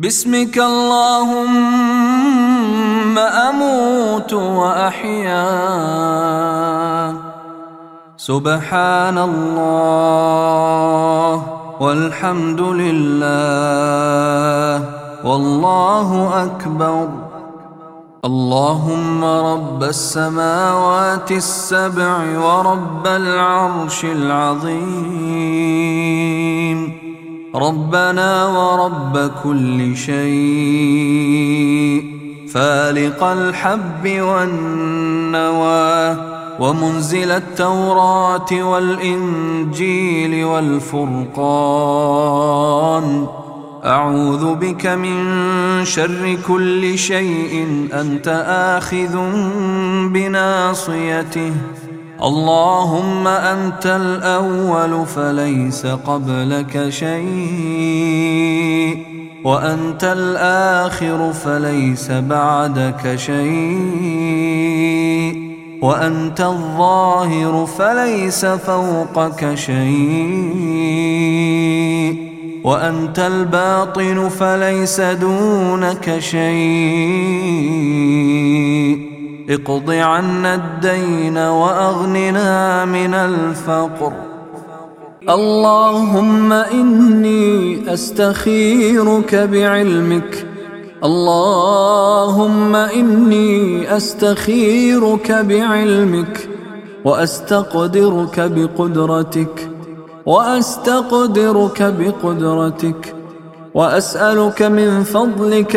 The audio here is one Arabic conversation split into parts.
باسمك اللهم أموت وأحيا. سبحان الله والحمد لله والله أكبر. اللهم رب السماوات السبع ورب العرش العظيم، ربنا ورب كل شيء، فالق الحب والنوى، ومنزل التوراة والإنجيل والفرقان، أعوذ بك من شر كل شيء أنت آخذ بناصيته. اللهم أنت الأول فليس قبلك شيء، وأنت الآخر فليس بعدك شيء، وأنت الظاهر فليس فوقك شيء، وأنت الباطن فليس دونك شيء. اقض عنا الدين وأغننا من الفقر. اللهم إني أستخيرك بعلمك، اللهم إني أستخيرك بعلمك، وأستقدرك بقدرتك، وأسألك من فضلك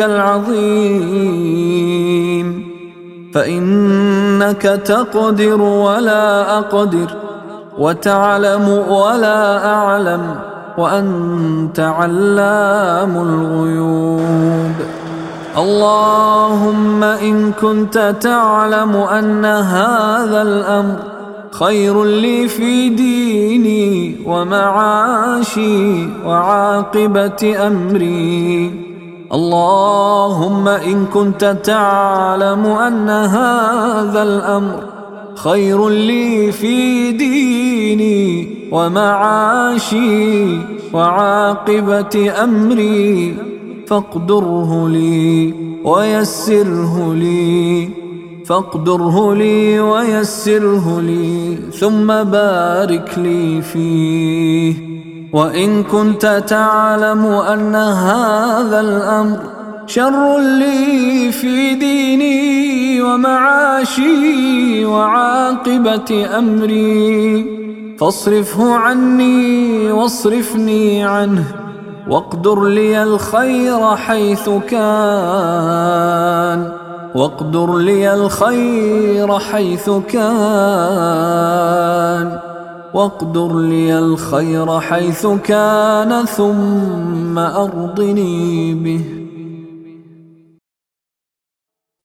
العظيم، فإنك تقدر ولا أقدر، وتعلم ولا أعلم، وأنت علام الغيوب. اللهم إن كنت تعلم أن هذا الأمر خير لي في ديني ومعاشي وعاقبة أمري، اللهم إن كنت تعلم أن هذا الأمر خير لي في ديني ومعاشي وعاقبة أمري، فاقدره لي ويسره لي، فاقدره لي ويسره لي، ثم بارك لي فيه. وإن كنت تعلم أن هذا الأمر شر لي في ديني ومعاشي وعاقبة أمري، فاصرفه عني واصرفني عنه، واقدر لي الخير حيث كان، واقدر لي الخير حيث كان، واقدر لي الخير حيث كان، ثم أرضني به.